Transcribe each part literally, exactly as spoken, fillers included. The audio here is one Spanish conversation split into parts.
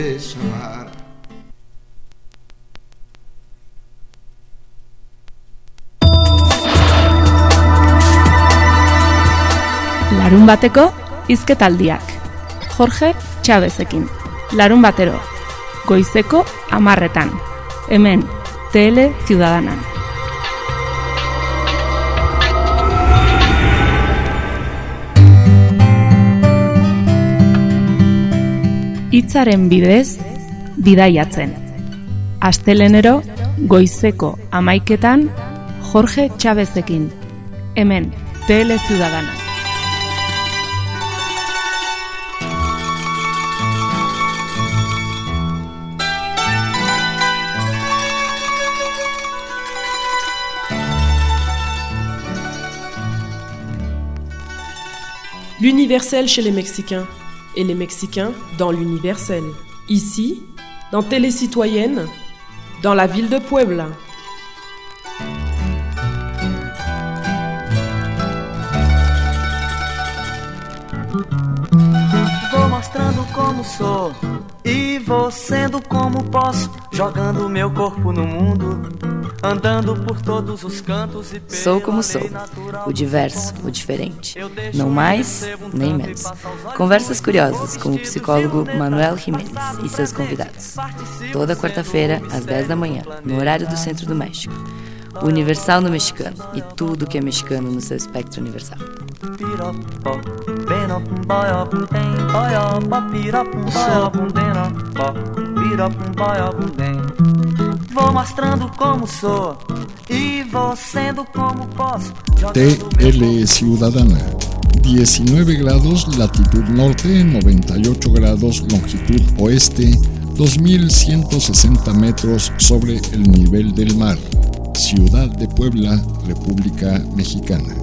llamar. Larun bateko hizketaldiak. Jorge Chavezekin. Larun batero. Goizeko hamarretan. Hemen, Tele Ciudadana. Hitzaren bidez, bidaiatzen. Astelenero, goizeko hamaiketan, Jorge Chavezekin. Hemen, Tele Ciudadana. L'universel chez les Mexicains et les Mexicains dans l'universel. Ici, dans Télé Citoyenne, dans la ville de Puebla. Vou mostrando como sou e vou sendo como posso, jogando meu corpo no mundo. Andando por todos os cantos e Sou como sou, o diverso, o diferente, não mais nem menos. Conversas curiosas com o psicólogo Manuel Jiménez e seus convidados. Toda quarta-feira, às dez da manhã, no horário do Centro do México. Universal no mexicano e tudo que é mexicano no seu espectro universal. Vou mostrando como sou y vou sendo como posso. T L Ciudadana. diecinueve grados latitud norte, noventa y ocho grados longitud oeste, dos mil ciento sesenta metros sobre el nivel del mar. Ciudad de Puebla, República Mexicana.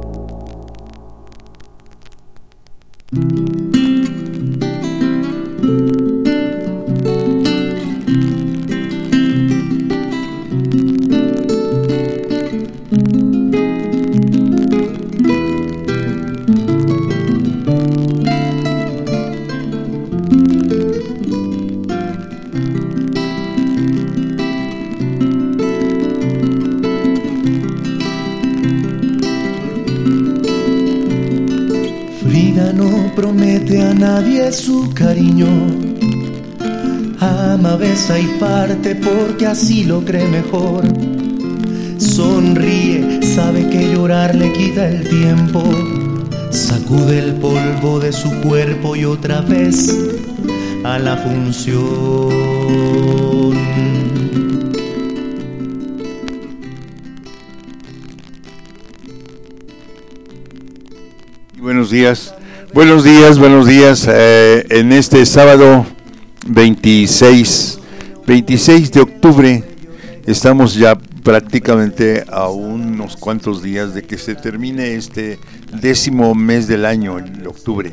Promete a nadie su cariño, ama, besa y parte porque así lo cree mejor. Sonríe, sabe que llorar le quita el tiempo, sacude el polvo de su cuerpo y otra vez a la función. Buenos días. Buenos días, buenos días. Eh, en este sábado veintiséis, veintiséis de octubre, estamos ya prácticamente a unos cuantos días de que se termine este décimo mes del año, el octubre.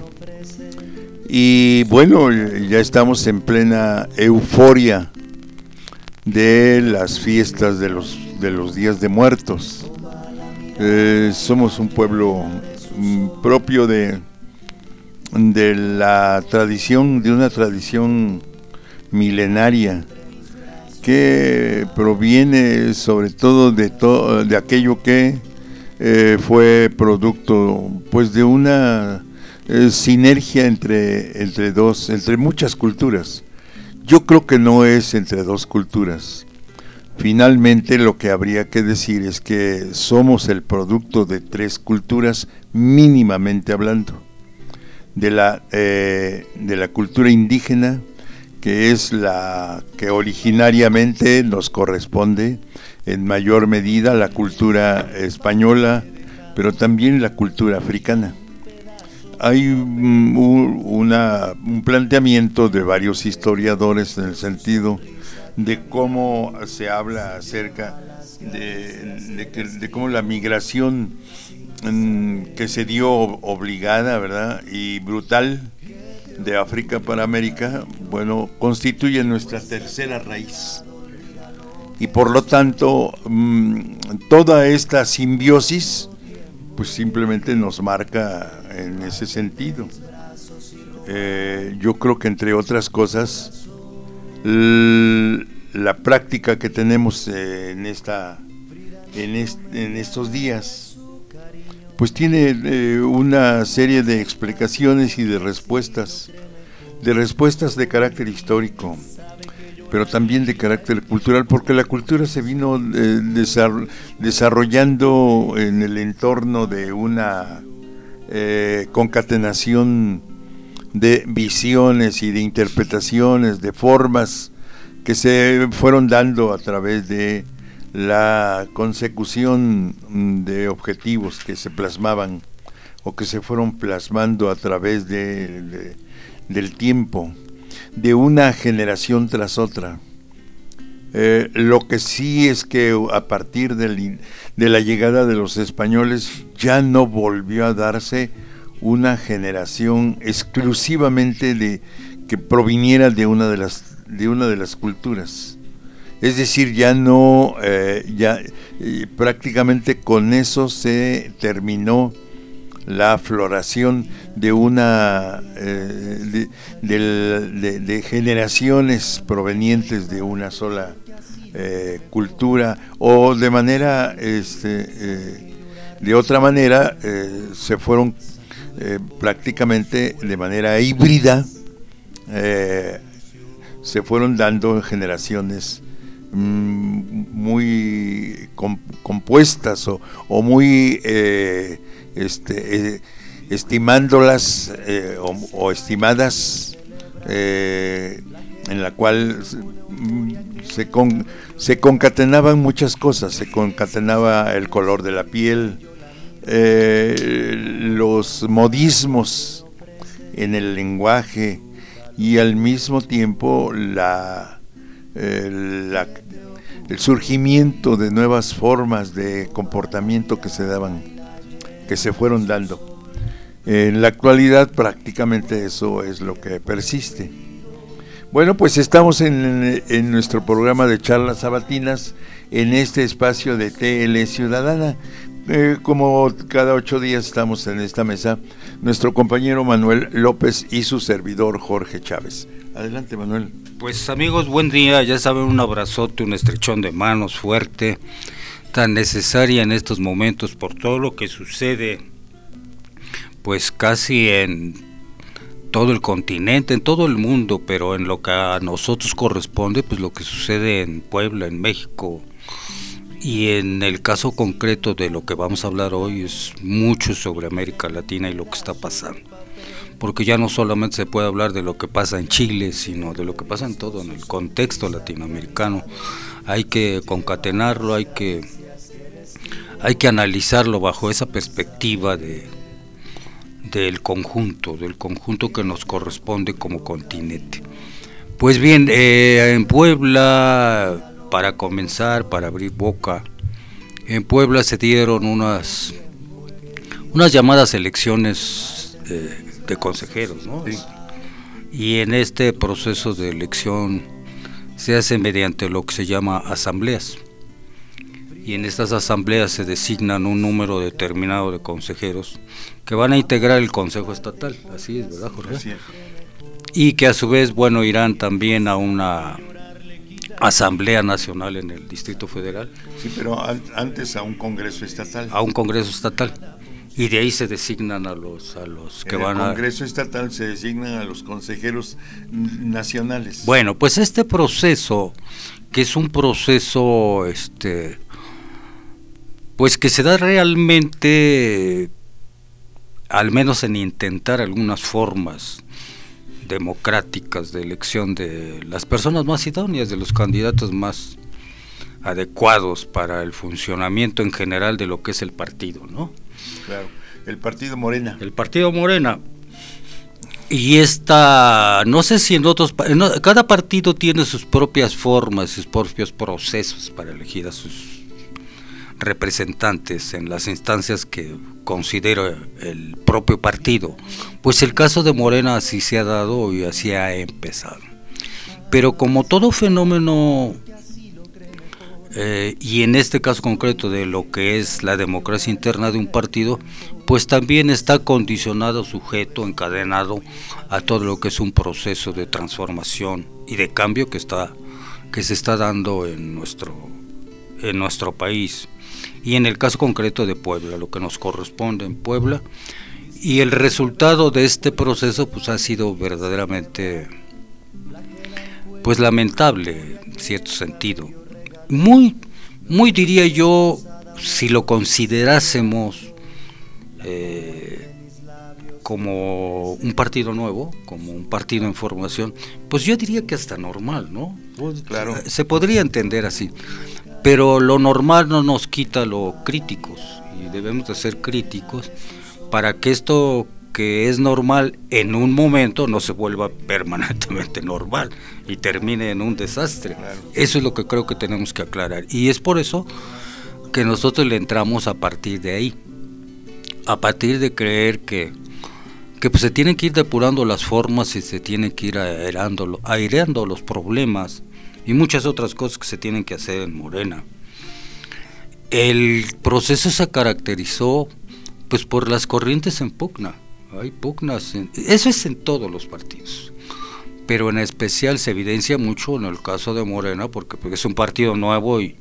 Y bueno, ya estamos en plena euforia de las fiestas de los, de los días de muertos. Eh, somos un pueblo mm, propio de... de la tradición, de una tradición milenaria que proviene sobre todo de todo de aquello que eh, fue producto pues de una eh, sinergia entre entre dos, entre muchas culturas. Yo creo que no es entre dos culturas. Finalmente lo que habría que decir es que somos el producto de tres culturas mínimamente hablando. De la, eh, de la cultura indígena, que es la que originariamente nos corresponde en mayor medida, la cultura española, pero también la cultura africana. Hay un, una, un planteamiento de varios historiadores en el sentido de cómo se habla acerca de, de, que, de cómo la migración que se dio obligada, ¿verdad?, y brutal de África para América, bueno, constituye nuestra tercera raíz. Y por lo tanto, mmm, toda esta simbiosis, pues simplemente nos marca en ese sentido. Eh, yo creo que entre otras cosas, l- la práctica que tenemos eh, en esta en, est- en estos días, pues tiene eh, una serie de explicaciones y de respuestas, de respuestas de carácter histórico, pero también de carácter cultural, porque la cultura se vino eh, desar- desarrollando en el entorno de una eh, concatenación de visiones y de interpretaciones, de formas que se fueron dando a través de la consecución de objetivos que se plasmaban o que se fueron plasmando a través de, de, del tiempo, de una generación tras otra. Eh, lo que sí es que a partir del, de la llegada de los españoles ya no volvió a darse una generación exclusivamente de que proviniera de una de las de una de las culturas. Es decir, ya no, eh, ya eh, prácticamente con eso se terminó la floración de una eh, de, de, de, de generaciones provenientes de una sola eh, cultura, o de manera este eh, de otra manera eh, se fueron eh, prácticamente de manera híbrida, eh, se fueron dando generaciones muy com- compuestas o, o muy eh, este, eh, estimándolas eh, o, o estimadas, eh, en la cual se, con, se concatenaban muchas cosas, se concatenaba el color de la piel, eh, los modismos en el lenguaje y al mismo tiempo la El, la, el surgimiento de nuevas formas de comportamiento que se daban, que se fueron dando. En la actualidad prácticamente eso es lo que persiste. Bueno, pues estamos en, en nuestro programa de charlas sabatinas, en este espacio de T L Ciudadana. Eh, como cada ocho días estamos en esta mesa, nuestro compañero Manuel López y su servidor Jorge Chávez. Adelante, Manuel. Pues amigos, buen día, ya saben, un abrazote, un estrechón de manos fuerte, tan necesaria en estos momentos por todo lo que sucede, pues casi en todo el continente, en todo el mundo, pero en lo que a nosotros corresponde, pues lo que sucede en Puebla, en México, y en el caso concreto de lo que vamos a hablar hoy es mucho sobre América Latina y lo que está pasando. Porque ya no solamente se puede hablar de lo que pasa en Chile, sino de lo que pasa en todo, en el contexto latinoamericano. Hay que concatenarlo, hay que, hay que analizarlo bajo esa perspectiva de, del conjunto, del conjunto que nos corresponde como continente. Pues bien, eh, en Puebla, para comenzar, para abrir boca, en Puebla se dieron unas, unas llamadas elecciones eh, de consejeros, ¿no? Sí. Y en este proceso de elección se hace mediante lo que se llama asambleas, y en estas asambleas se designan un número determinado de consejeros que van a integrar el Consejo Estatal, así es, ¿verdad, Jorge? Así es. Y que a su vez, bueno, irán también a una asamblea nacional en el Distrito Federal. Sí, pero an- antes a un Congreso Estatal. A un Congreso Estatal. Y de ahí se designan a los a los que en van el a... Congreso Estatal se designan a los consejeros nacionales. Bueno, pues este proceso, que es un proceso, este, pues que se da realmente, al menos en intentar algunas formas democráticas de elección de las personas más idóneas, de los candidatos más adecuados para el funcionamiento en general de lo que es el partido, ¿no? Claro, el partido Morena. El partido Morena. Y esta, no sé si en otros, en, cada partido tiene sus propias formas, sus propios procesos para elegir a sus representantes en las instancias que considera el propio partido. Pues el caso de Morena así se ha dado y así ha empezado. Pero como todo fenómeno eh, y en este caso concreto de lo que es la democracia interna de un partido, pues también está condicionado, sujeto, encadenado a todo lo que es un proceso de transformación y de cambio que está que se está dando en nuestro en nuestro país, y en el caso concreto de Puebla, lo que nos corresponde en Puebla, y el resultado de este proceso pues ha sido verdaderamente pues lamentable en cierto sentido, muy muy diría yo, si lo considerásemos eh, como un partido nuevo, como un partido en formación, pues yo diría que hasta normal, ¿no? Claro. Se podría entender así, pero lo normal no nos quita lo críticos, y debemos de ser críticos para que esto que es normal en un momento no se vuelva permanentemente normal y termine en un desastre. Claro. Eso es lo que creo que tenemos que aclarar, y es por eso que nosotros le entramos a partir de ahí, a partir de creer que que pues se tienen que ir depurando las formas y se tienen que ir aireando, aireando los problemas y muchas otras cosas que se tienen que hacer en Morena. El proceso se caracterizó pues por las corrientes en pugna. Hay pugnas, en, eso es en todos los partidos, pero en especial se evidencia mucho en el caso de Morena, porque, porque es un partido nuevo y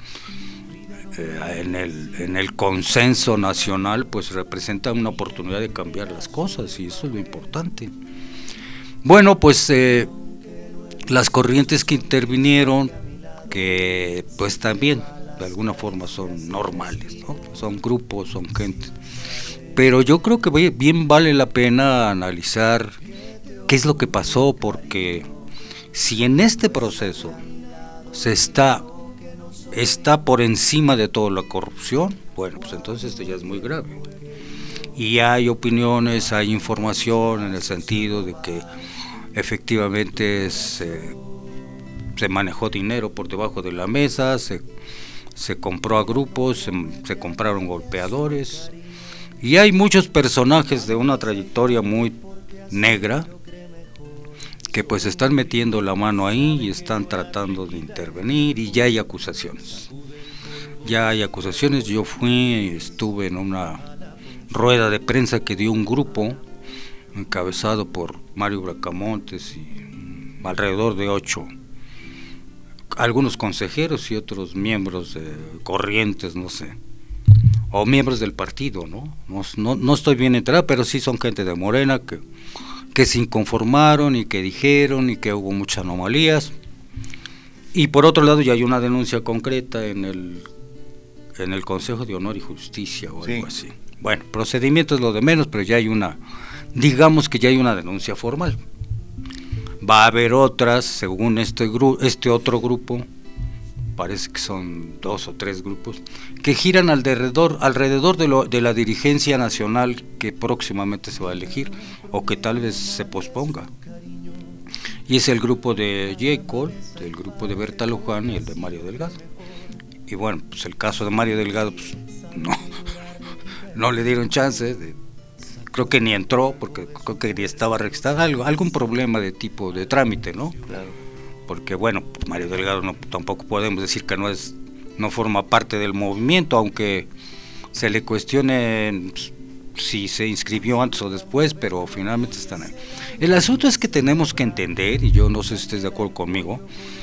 eh, en el en el consenso nacional pues representa una oportunidad de cambiar las cosas, y eso es lo importante. Bueno, pues eh, las corrientes que intervinieron, que pues también de alguna forma son normales, ¿no? Son grupos, son gente, pero yo creo que bien vale la pena analizar qué es lo que pasó, porque si en este proceso se está está por encima de todo la corrupción, bueno, pues entonces esto ya es muy grave. Y hay opiniones, hay información en el sentido de que efectivamente se, se manejó dinero por debajo de la mesa, se, se compró a grupos, se, se compraron golpeadores, y hay muchos personajes de una trayectoria muy negra que pues están metiendo la mano ahí y están tratando de intervenir, y ya hay acusaciones. Ya hay acusaciones. Yo fui, estuve en una rueda de prensa que dio un grupo encabezado por Mario Bracamontes y alrededor de ocho, algunos consejeros y otros miembros de corrientes, no sé, o miembros del partido, ¿no? No, no, no estoy bien enterado, pero sí son gente de Morena que que se inconformaron y que dijeron y que hubo muchas anomalías. Y por otro lado ya hay una denuncia concreta en el en el Consejo de Honor y Justicia o algo sí. así. Bueno, procedimiento es lo de menos, pero ya hay una, digamos que ya hay una denuncia formal. Va a haber otras, según este gru- este otro grupo, parece que son dos o tres grupos, que giran alrededor, alrededor de, lo, de la dirigencia nacional que próximamente se va a elegir, o que tal vez se posponga. Y es el grupo de J. Cole, el grupo de Berta Luján y el de Mario Delgado. Y bueno, pues el caso de Mario Delgado, pues no, no le dieron chance, de, creo que ni entró, porque creo que ni estaba registrado, algo, algún problema de tipo de trámite, ¿no? Claro. Porque bueno, Mario Delgado no, tampoco podemos decir que no es no forma parte del movimiento, aunque se le cuestione si se inscribió antes o después, pero finalmente están ahí. El asunto es que tenemos que entender, y yo no sé si estés de acuerdo conmigo,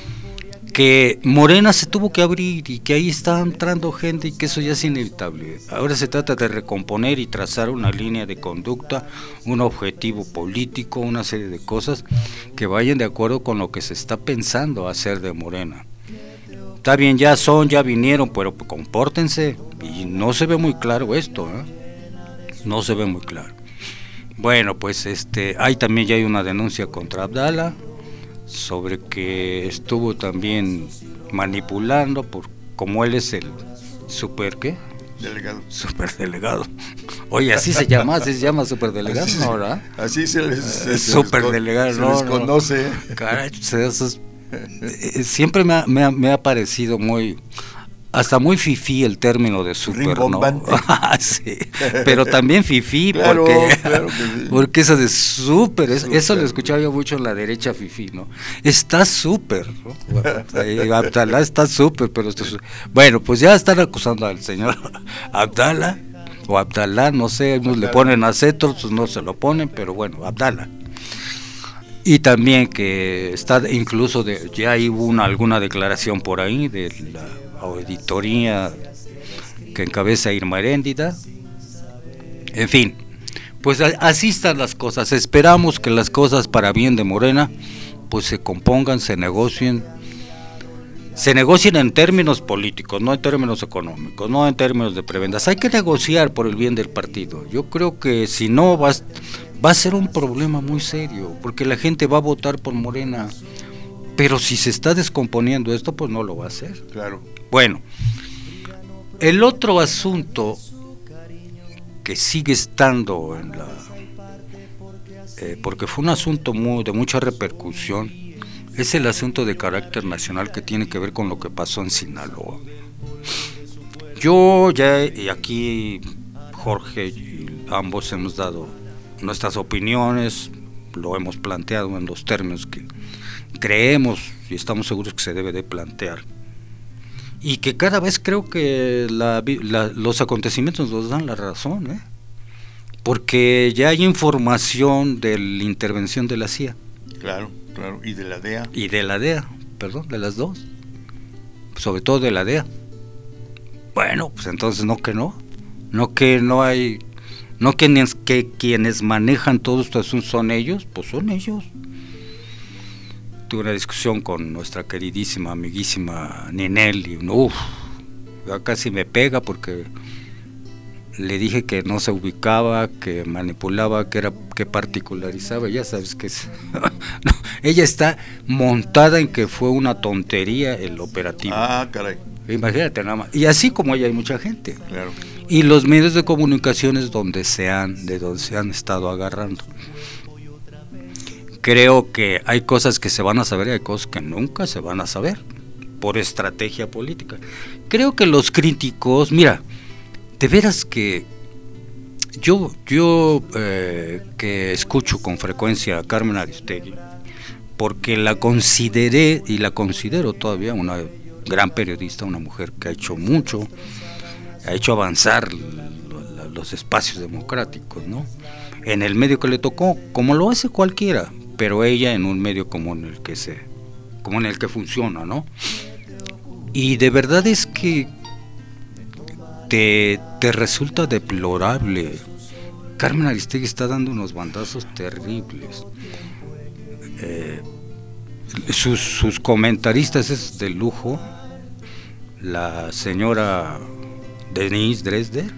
que Morena se tuvo que abrir y que ahí está entrando gente y que eso ya es inevitable. Ahora se trata de recomponer y trazar una línea de conducta, un objetivo político, una serie de cosas que vayan de acuerdo con lo que se está pensando hacer de Morena. Está bien, ya son, ya vinieron, pero compórtense, y no se ve muy claro esto, ¿eh? No se ve muy claro. Bueno, pues este, hay también ya hay una denuncia contra Abdala sobre que estuvo también manipulando, por como él es el super ¿qué? Delegado. Superdelegado. Oye, así se llama, así se llama superdelegado, así, ¿no, verdad? Así se les, se superdelegado, se no, les conoce. No. Caray, eso es, siempre me ha, me, ha, me ha parecido muy hasta muy fifí el término de súper, ¿no? Sí, pero también fifí, claro, porque, claro que sí. porque eso de súper, eso, eso lo escuchaba yo mucho en la derecha fifí, ¿no? Está súper, ¿no? Bueno, ahí, Abdalá está súper, pero esto es, bueno, pues ya están acusando al señor Abdala, o Abdalá, no sé, unos le ponen acento, otros no se lo ponen, pero bueno, Abdala. Y también que está incluso, de, ya hubo una, alguna declaración por ahí de la auditoría que encabeza Irma Heréndida. En fin, pues así están las cosas. Esperamos que las cosas para bien de Morena pues se compongan, se negocien, se negocien en términos políticos, no en términos económicos, no en términos de prebendas. Hay que negociar por el bien del partido. Yo creo que si no va, va a ser un problema muy serio, porque la gente va a votar por Morena, pero si se está descomponiendo esto, pues no lo va a hacer. Claro. Bueno, el otro asunto que sigue estando en la, eh, porque fue un asunto muy, de mucha repercusión, es el asunto de carácter nacional que tiene que ver con lo que pasó en Sinaloa. Yo ya, y aquí Jorge y ambos hemos dado nuestras opiniones, lo hemos planteado en los términos que creemos y estamos seguros que se debe de plantear, y que cada vez creo que la, la, los acontecimientos nos dan la razón, ¿eh? Porque ya hay información de la intervención de la C I A. Claro, claro, y de la D E A. Y de la D E A, perdón, de las dos, sobre todo de la D E A. Bueno, pues entonces no que no, no que no hay, no que, ni, que quienes manejan todo esto son ellos, pues son ellos. Tuve una discusión con nuestra queridísima, amiguísima Ninel y uff, ya casi me pega porque le dije que no se ubicaba, que manipulaba, que era, que particularizaba, ya sabes que es. No, ella está montada en que fue una tontería el operativo. Ah, caray. Imagínate nada más. Y así como ella hay mucha gente. Claro. Y los medios de comunicación es donde se han, de donde se han estado agarrando. Creo que hay cosas que se van a saber y hay cosas que nunca se van a saber por estrategia política. Creo que los críticos, mira, de veras que yo yo eh, que escucho con frecuencia a Carmen Aristegui, porque la consideré y la considero todavía una gran periodista, una mujer que ha hecho mucho, ha hecho avanzar los espacios democráticos, ¿no? En el medio que le tocó, como lo hace cualquiera, pero ella en un medio como en el que se, como en el que funciona, ¿no? Y de verdad es que te, te resulta deplorable. Carmen Aristegui está dando unos bandazos terribles. Eh, sus, sus comentaristas es de lujo. La señora Denise Dresder,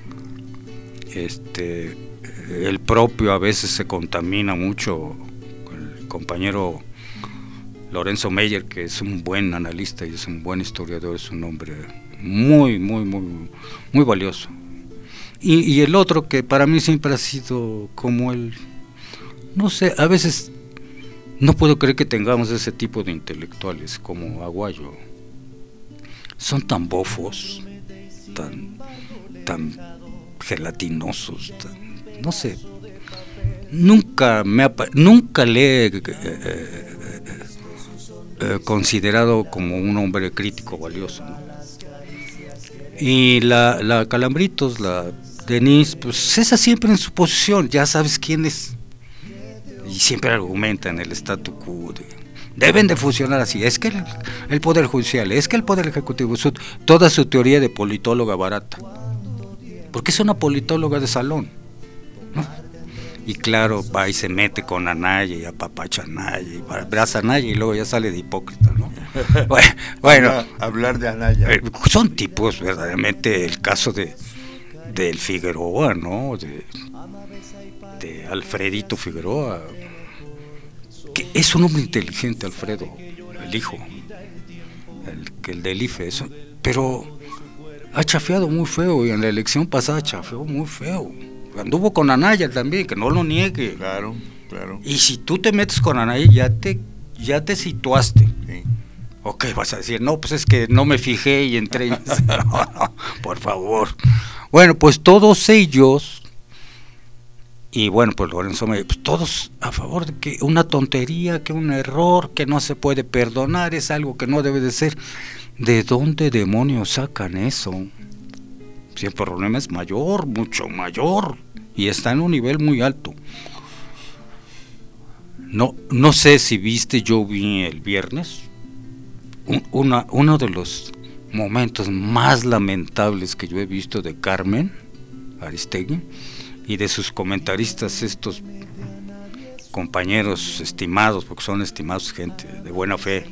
este, el propio a veces se contamina mucho. El compañero Lorenzo Meyer, que es un buen analista y es un buen historiador, es un hombre muy, muy, muy, muy valioso. Y, y el otro que para mí siempre ha sido como el, no sé, a veces no puedo creer que tengamos ese tipo de intelectuales como Aguayo. Son tan bofos, tan, tan gelatinosos, tan, no sé. Nunca me ha, nunca le he eh, eh, eh, considerado como un hombre crítico valioso, ¿no? Y la, la Calambritos, la Denise, pues esa siempre en su posición, ya sabes quién es, y siempre argumenta en el statu quo de, deben de funcionar así, es que el, el poder judicial, es que el poder ejecutivo, su, toda su teoría de politóloga barata, porque es una politóloga de salón, ¿no? Y claro, va y se mete con Anaya y apapacha a Anaya y abraza a Anaya y luego ya sale de hipócrita, ¿no? Bueno, bueno, hablar de Anaya. Eh, son tipos verdaderamente, el caso de del Figueroa, ¿no? De, de Alfredito Figueroa, que es un hombre inteligente, Alfredo, el hijo, el, el del I F E, eso, pero ha chafeado muy feo y en la elección pasada chafeó muy feo. Anduvo con Anaya también, que no lo niegue. Claro, claro. Y si tú te metes con Anaya, ya te, ya te situaste. Sí. Ok, vas a decir, no, pues es que no me fijé y entré. No, no, por favor. Bueno, pues todos ellos, y bueno, pues Lorenzo me pues todos a favor de que una tontería, que un error, que no se puede perdonar, es algo que no debe de ser. ¿De dónde demonios sacan eso? Si el problema es mayor, mucho mayor, y está en un nivel muy alto. No, no sé si viste, yo vi el viernes un, una, uno de los momentos más lamentables que yo he visto de Carmen Aristegui y de sus comentaristas, estos compañeros estimados, porque son estimados, gente de buena fe.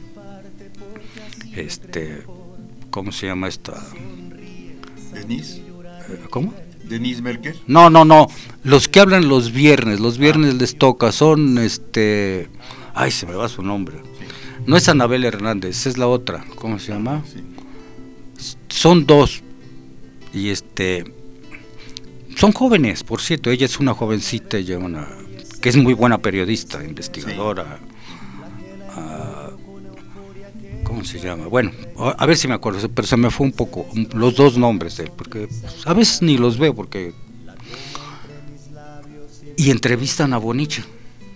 Este, ¿cómo se llama esta? ¿Denise? ¿Cómo? ¿Denise Merker? No, no, no, los que hablan los viernes, los viernes ah. les toca, son este, ay, se me va su nombre, sí. No es Anabel Hernández, es la otra, ¿cómo se llama? Sí. Son dos, y este, son jóvenes, por cierto, ella es una jovencita, ella una, que es muy buena periodista, investigadora, sí. ¿Cómo se llama? Bueno, a ver si me acuerdo, pero se me fue un poco los dos nombres de él, porque a veces ni los veo, porque... Y entrevistan a Bonilla.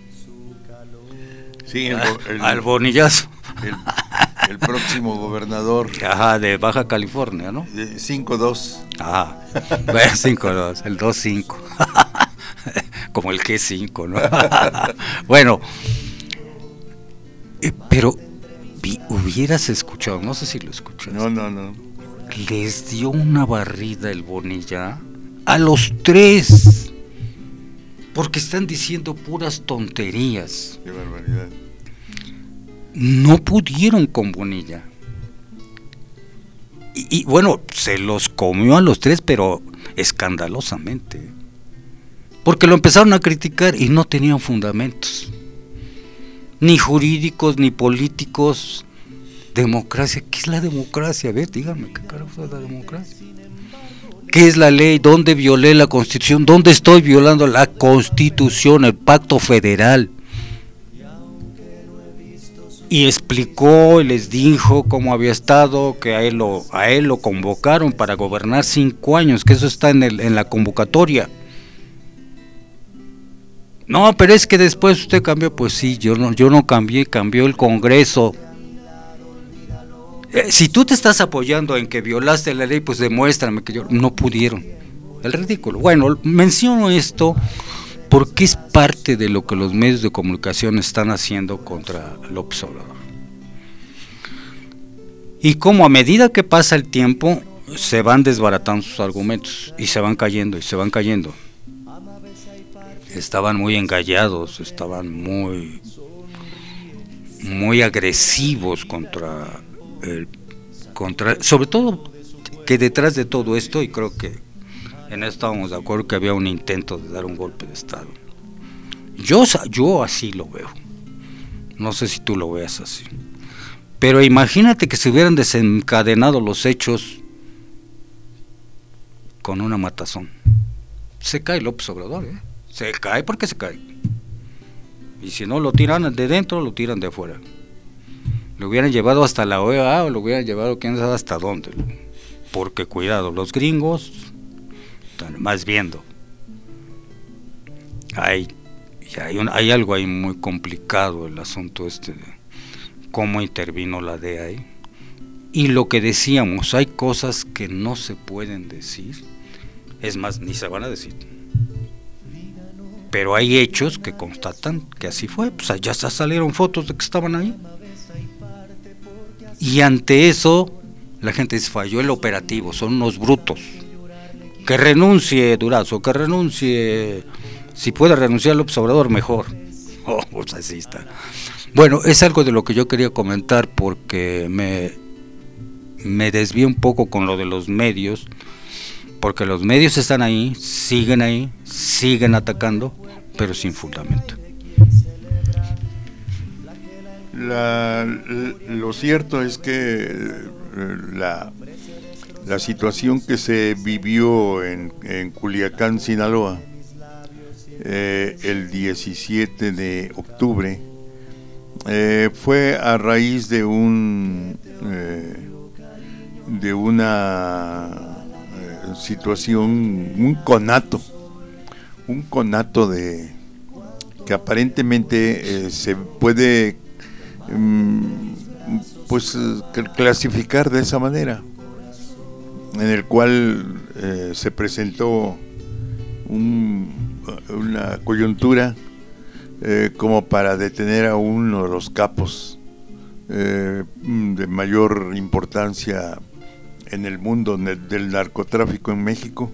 Sí, el, el, al Bonillazo. El, el próximo gobernador. Ajá, de Baja California, ¿no? cinco dos. Ajá, cinco dos, el dos cinco. Como el G cinco, ¿no? Bueno, eh, pero... hubieras escuchado, no sé si lo escuchaste. No, no, no. Les dio una barrida el Bonilla a los tres, porque están diciendo puras tonterías. Qué barbaridad. No pudieron con Bonilla. Y, y bueno, se los comió a los tres, pero escandalosamente. Porque lo empezaron a criticar y no tenían fundamentos. Ni jurídicos, ni políticos. Democracia, ¿qué es la democracia? A ver, díganme, ¿qué carajo es la democracia? ¿Qué es la ley? ¿Dónde violé la Constitución? ¿Dónde estoy violando la Constitución, el Pacto Federal? Y explicó y les dijo cómo había estado, que a él lo, a él lo convocaron para gobernar cinco años, que eso está en, el, en la convocatoria. No, pero es que después usted cambió. Pues sí, yo no, yo no cambié, cambió el Congreso. Eh, si tú te estás apoyando en que violaste la ley, pues demuéstrame que yo... No pudieron. El ridículo. Bueno, menciono esto porque es parte de lo que los medios de comunicación están haciendo contra López Obrador. Y como a medida que pasa el tiempo, se van desbaratando sus argumentos y se van cayendo y se van cayendo. Estaban muy engallados, estaban muy muy agresivos contra el contra sobre todo que detrás de todo esto, y creo que en esto estábamos de acuerdo, que había un intento de dar un golpe de estado. Yo yo así lo veo. No sé si tú lo veas así. Pero imagínate que se hubieran desencadenado los hechos con una matazón. Se cae López Obrador, ¿eh? Se cae porque se cae. Y si no lo tiran de dentro, lo tiran de afuera. Lo hubieran llevado hasta la O E A o lo hubieran llevado quién sabe hasta dónde. Porque cuidado, los gringos están más viendo. Hay, hay, un, hay algo ahí muy complicado, el asunto este de cómo intervino la D E A ahí. Y lo que decíamos, hay cosas que no se pueden decir. Es más, ni se van a decir. Pero hay hechos que constatan que así fue, pues ya salieron fotos de que estaban ahí. Y ante eso, la gente dice, falló el operativo, son unos brutos. Que renuncie Durazo, que renuncie, si puede renunciar López Obrador, mejor. Oh, pues así está. Bueno, es algo de lo que yo quería comentar porque me, me desvié un poco con lo de los medios. Porque los medios están ahí, siguen ahí, siguen atacando, pero sin fundamento. La, lo cierto es que la, la situación que se vivió en, en Culiacán, Sinaloa, eh, el diecisiete de octubre, eh, fue a raíz de un eh, de una eh, situación, un conato, un conato de que aparentemente eh, se puede mm, pues clasificar de esa manera, en el cual eh, se presentó un, una coyuntura eh, como para detener a uno de los capos eh, de mayor importancia en el mundo del narcotráfico en México,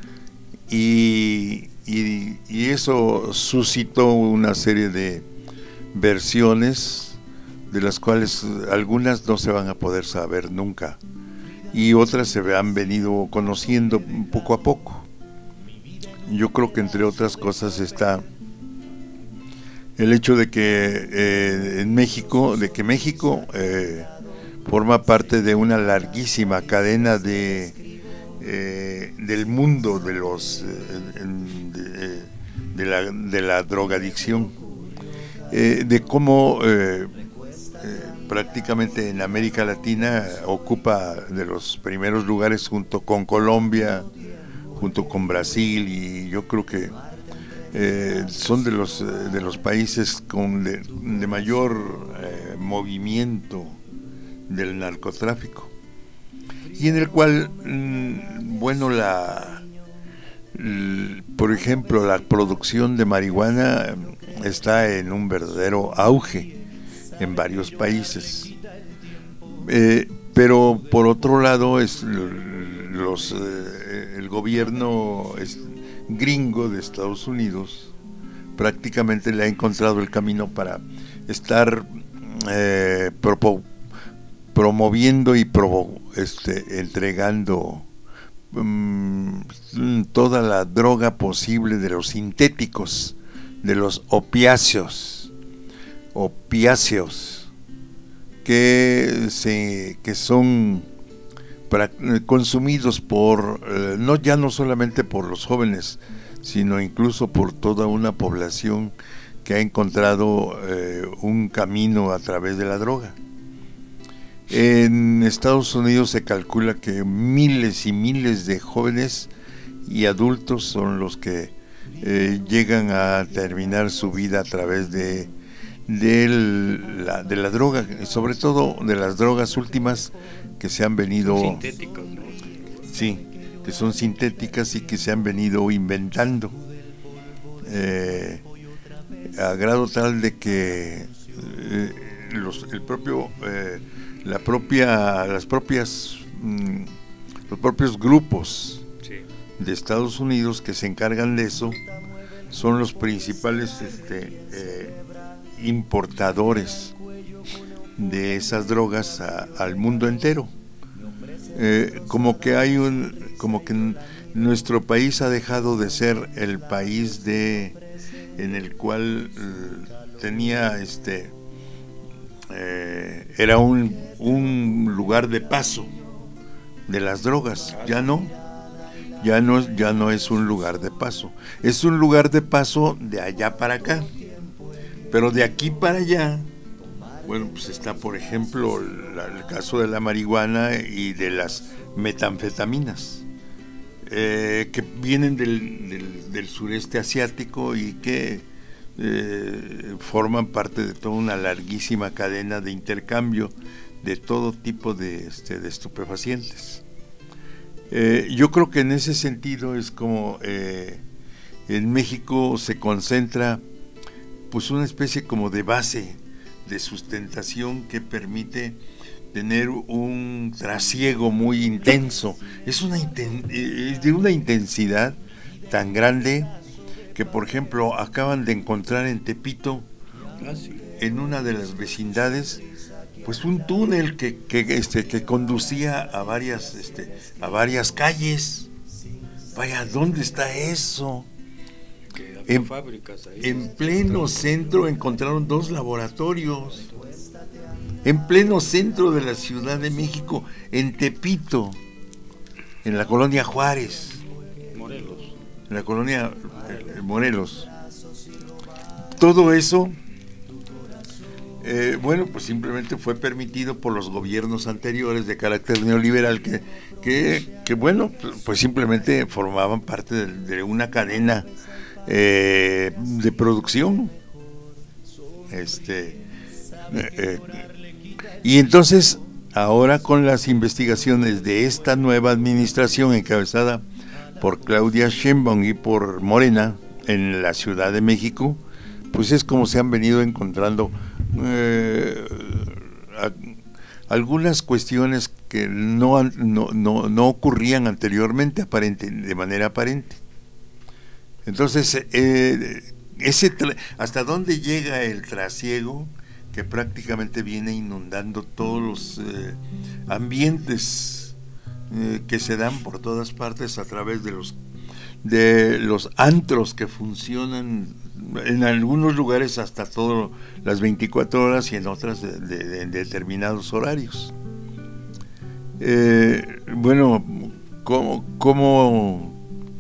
y, y, y eso suscitó una serie de versiones de las cuales algunas no se van a poder saber nunca y otras se han venido conociendo poco a poco. Yo creo que entre otras cosas está el hecho de que eh, en México, de que México eh, forma parte de una larguísima cadena de eh, del mundo de los eh, de, de la de la drogadicción, eh, de cómo eh, eh, prácticamente en América Latina ocupa de los primeros lugares junto con Colombia, junto con Brasil, y yo creo que eh, son de los de los países con de, de mayor eh, movimiento del narcotráfico, y en el cual mmm, bueno la l, por ejemplo la producción de marihuana está en un verdadero auge en varios países, eh, pero por otro lado es los eh, el gobierno es gringo de Estados Unidos prácticamente le ha encontrado el camino para estar eh, propo, promoviendo y provo, este, entregando um, toda la droga posible de los sintéticos, de los opiáceos, opiáceos que se que son para, consumidos por eh, no ya no solamente por los jóvenes, sino incluso por toda una población que ha encontrado eh, un camino a través de la droga. En Estados Unidos se calcula que miles y miles de jóvenes y adultos son los que eh, llegan a terminar su vida a través de de la, de la droga, sobre todo de las drogas últimas que se han venido sintéticas, ¿no? Sí, que son sintéticas y que se han venido inventando eh, a grado tal de que eh, los, el propio eh, la propia las propias mm, los propios grupos sí. de Estados Unidos que se encargan de eso son los principales este, eh, importadores de esas drogas a, al mundo entero. Eh, como que hay un, como que nuestro país ha dejado de ser el país de, en el cual eh, tenía este, eh, era un, un lugar de paso de las drogas. Ya no, ya no, ya no es un lugar de paso. Es un lugar de paso de allá para acá. Pero de aquí para allá, bueno, pues está, por ejemplo, la, el caso de la marihuana y de las metanfetaminas, eh, que vienen del, del, del sureste asiático y que eh, forman parte de toda una larguísima cadena de intercambio de todo tipo de, este, de estupefacientes. Eh, yo creo que en ese sentido es como eh, en México se concentra pues una especie como de base de sustentación que permite tener un trasiego muy intenso. Es una inten- es de una intensidad tan grande que, por ejemplo, acaban de encontrar en Tepito, Ah, sí. en una de las vecindades, pues un túnel que, que, este, que conducía a varias, este, a varias calles. Vaya, ¿dónde está eso? En, Fábricas ahí. en pleno centro encontraron dos laboratorios, en pleno centro de la Ciudad de México, en Tepito, en la colonia Juárez, Morelos. en la colonia eh, Morelos. Todo eso Eh, bueno, pues simplemente fue permitido por los gobiernos anteriores de carácter neoliberal que, que, que bueno, pues simplemente formaban parte de, de una cadena eh, de producción. Este, eh, eh, y entonces, ahora con las investigaciones de esta nueva administración encabezada por Claudia Sheinbaum y por Morena en la Ciudad de México, pues es como se han venido encontrando eh, a, algunas cuestiones que no, no, no, no ocurrían anteriormente aparente, de manera aparente. Entonces, eh, ese tra- ¿hasta dónde llega el trasiego que prácticamente viene inundando todos los eh, ambientes eh, que se dan por todas partes a través de los de los antros que funcionan en algunos lugares hasta todas las veinticuatro horas y en otras de, de, de determinados horarios? Eh, bueno, ¿cómo, cómo,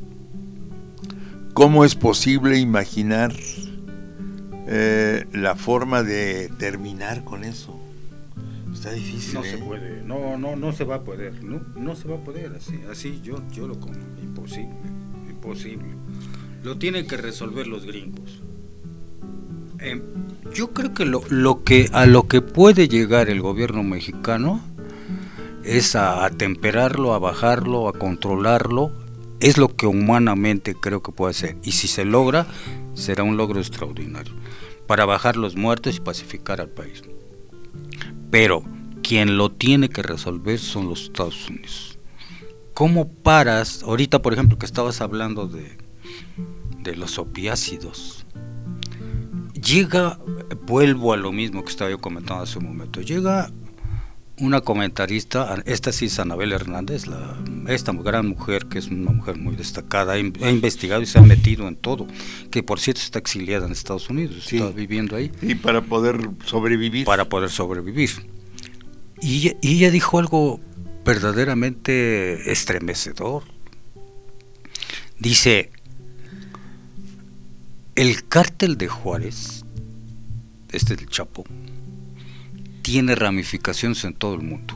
¿cómo es posible imaginar eh, la forma de terminar con eso? Está difícil. No ¿eh? se puede, no, no, no se va a poder, no, no se va a poder así, así yo, yo lo como, imposible, imposible. Lo tienen que resolver los gringos. Eh, yo creo que lo, lo que a lo que puede llegar el gobierno mexicano es a atemperarlo, a bajarlo, a controlarlo. Es lo que humanamente creo que puede hacer. Y si se logra, será un logro extraordinario para bajar los muertos y pacificar al país. Pero quien lo tiene que resolver son los Estados Unidos. ¿Cómo paras? Ahorita, por ejemplo, que estabas hablando de, de los opiácidos. Llega, vuelvo a lo mismo que estaba yo comentando hace un momento, llega una comentarista, esta sí es Anabel Hernández, la, esta gran mujer que es una mujer muy destacada, ha, ha investigado y se ha metido en todo, que por cierto está exiliada en Estados Unidos, sí, está viviendo ahí. Y para poder sobrevivir. Para poder sobrevivir. Y, y ella dijo algo verdaderamente estremecedor. Dice, el cártel de Juárez, este del Chapo, tiene ramificaciones en todo el mundo.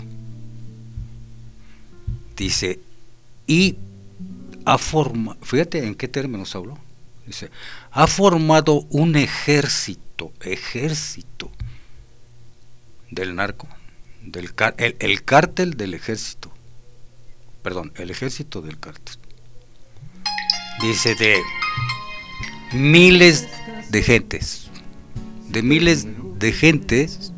Dice, y ha formado, fíjate en qué términos habló, dice, ha formado un ejército, ejército del narco, del el, el cártel del ejército, perdón, el ejército del cártel. Dice de miles de gentes, de miles de gentes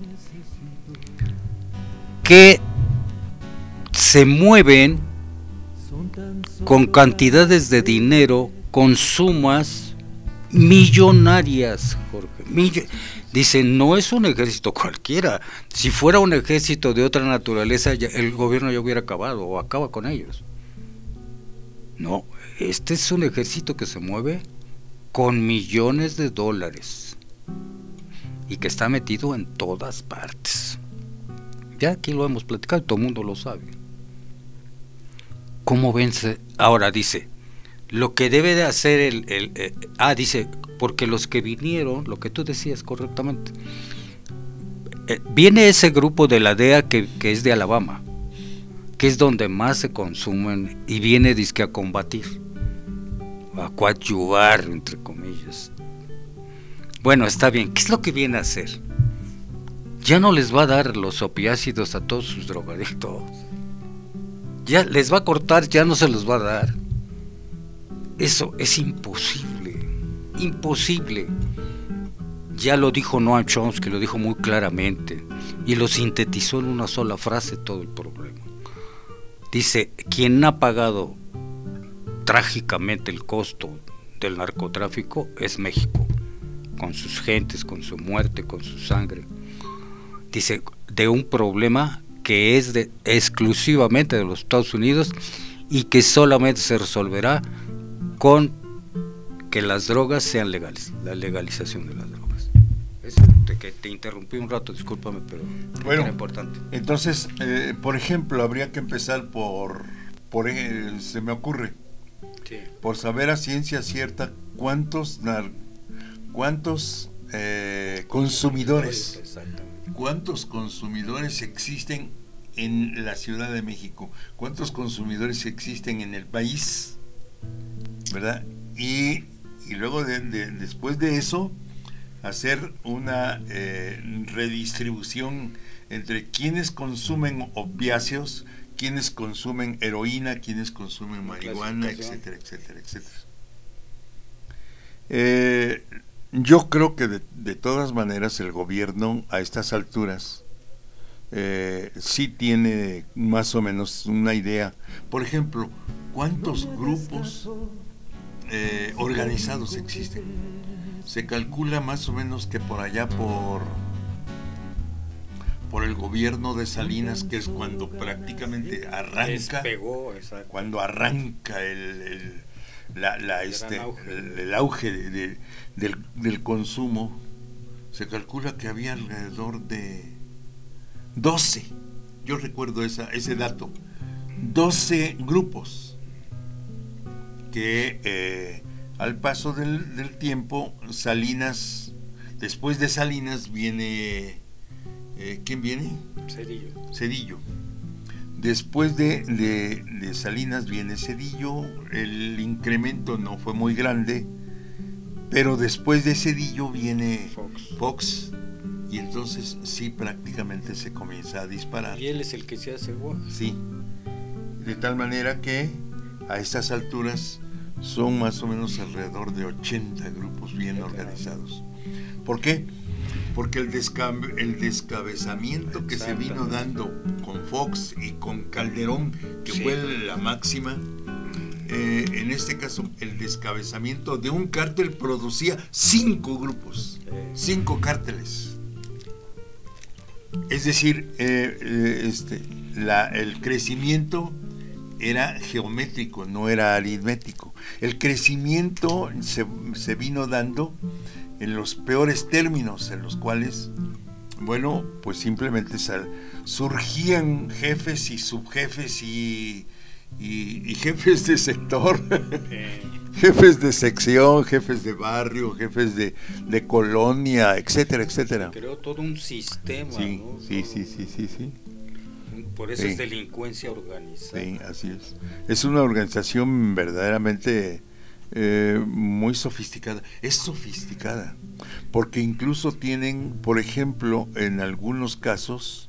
que se mueven con cantidades de dinero, con sumas millonarias, Jorge. Mill- Dice, no es un ejército cualquiera. Si fuera un ejército de otra naturaleza, ya, el gobierno ya hubiera acabado o acaba con ellos. No, este es un ejército que se mueve con millones de dólares y que está metido en todas partes. Ya aquí lo hemos platicado, todo el mundo lo sabe. ¿Cómo vence? Ahora dice, lo que debe de hacer el, el, el... Ah, dice, porque los que vinieron, lo que tú decías correctamente, eh, viene ese grupo de la D E A que, que es de Alabama, que es donde más se consumen, y viene dizque a combatir, a coadyuvar, entre comillas. Bueno, está bien, ¿qué es lo que viene a hacer? Ya no les va a dar los opiácidos a todos sus drogadictos. Ya les va a cortar, ya no se los va a dar. Eso es imposible, imposible. Ya lo dijo Noam Chomsky, lo dijo muy claramente, y lo sintetizó en una sola frase todo el problema. Dice, quien ha pagado trágicamente el costo del narcotráfico es México, con sus gentes, con su muerte, con su sangre. Dice, de un problema que es de, exclusivamente de los Estados Unidos y que solamente se resolverá con que las drogas sean legales, la legalización de las drogas. Eso, te, que te interrumpí un rato, discúlpame, pero bueno, era importante. Entonces, eh, por ejemplo, habría que empezar por, por eh, se me ocurre, sí, por saber a ciencia cierta cuántos nar, cuántos eh, consumidores ¿cuántos consumidores existen en la Ciudad de México? ¿Cuántos consumidores existen en el país? ¿Verdad? Y, y luego de, de, después de eso, hacer una eh, redistribución entre quienes consumen opiáceos, quienes consumen heroína, quienes consumen marihuana, etcétera, etcétera, etcétera. Eh, yo creo que de, de todas maneras el gobierno a estas alturas eh, sí tiene más o menos una idea. Por ejemplo, ¿cuántos grupos eh, organizados existen? Se calcula más o menos que por allá por por el gobierno de Salinas, que es cuando prácticamente arranca, despegó, cuando arranca el, el, la, la, este, el, el auge de, de, del, del consumo, se calcula que había alrededor de doce, yo recuerdo esa, ese dato, doce grupos que eh, al paso del, del tiempo, Salinas, después de Salinas viene... Eh, ¿quién viene? Cedillo. Cedillo. Después de, de, de Salinas viene Cedillo, el incremento no fue muy grande, pero después de Cedillo viene Fox. Fox, y entonces sí prácticamente se comienza a disparar. Y él es el que se hace guapo. Sí, de tal manera que a estas alturas son más o menos alrededor de ochenta grupos bien organizados. ¿Por qué? Porque el, descab- el descabezamiento que se vino dando con Fox y con Calderón, que sí. fue la máxima, eh, en este caso el descabezamiento de un cártel producía cinco grupos, cinco cárteles. Es decir, eh, eh, este, la, el crecimiento era geométrico, no era aritmético. El crecimiento se, se vino dando en los peores términos, en los cuales, bueno, pues simplemente sal, surgían jefes y subjefes y, y, y jefes de sector, jefes de sección, jefes de barrio, jefes de, de colonia, etcétera, etcétera. Creó todo un sistema, sí, ¿no? Sí, sí, sí, sí, sí. Por eso sí. es delincuencia organizada. Sí, así es. Es una organización verdaderamente eh, muy sofisticada. Es sofisticada, porque incluso tienen, por ejemplo, en algunos casos,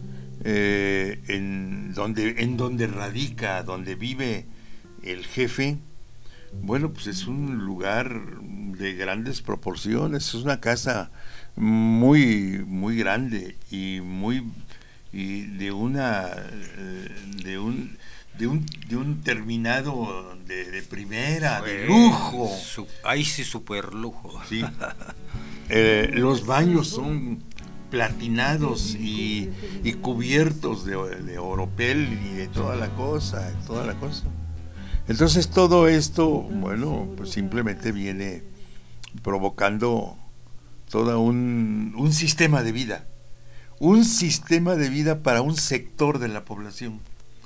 eh, en donde en donde radica, donde vive el jefe, bueno, pues es un lugar de grandes proporciones, es una casa muy muy grande y muy y de una de un de un de un terminado de, de primera, pues, de lujo. Su, ahí sí super lujo. Sí. Eh, los baños son platinados y, y cubiertos de, de oropel y de toda la cosa, toda la cosa. Entonces todo esto, bueno, pues simplemente viene provocando todo un, un sistema de vida. Un sistema de vida para un sector de la población.